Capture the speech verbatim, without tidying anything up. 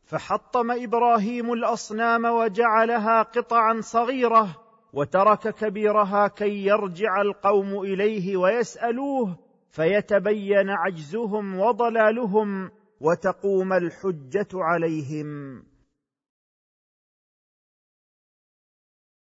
فحطم إبراهيم الأصنام وجعلها قطعا صغيرة، وترك كبيرها كي يرجع القوم إليه ويسألوه فيتبين عجزهم وضلالهم وتقوم الحجة عليهم.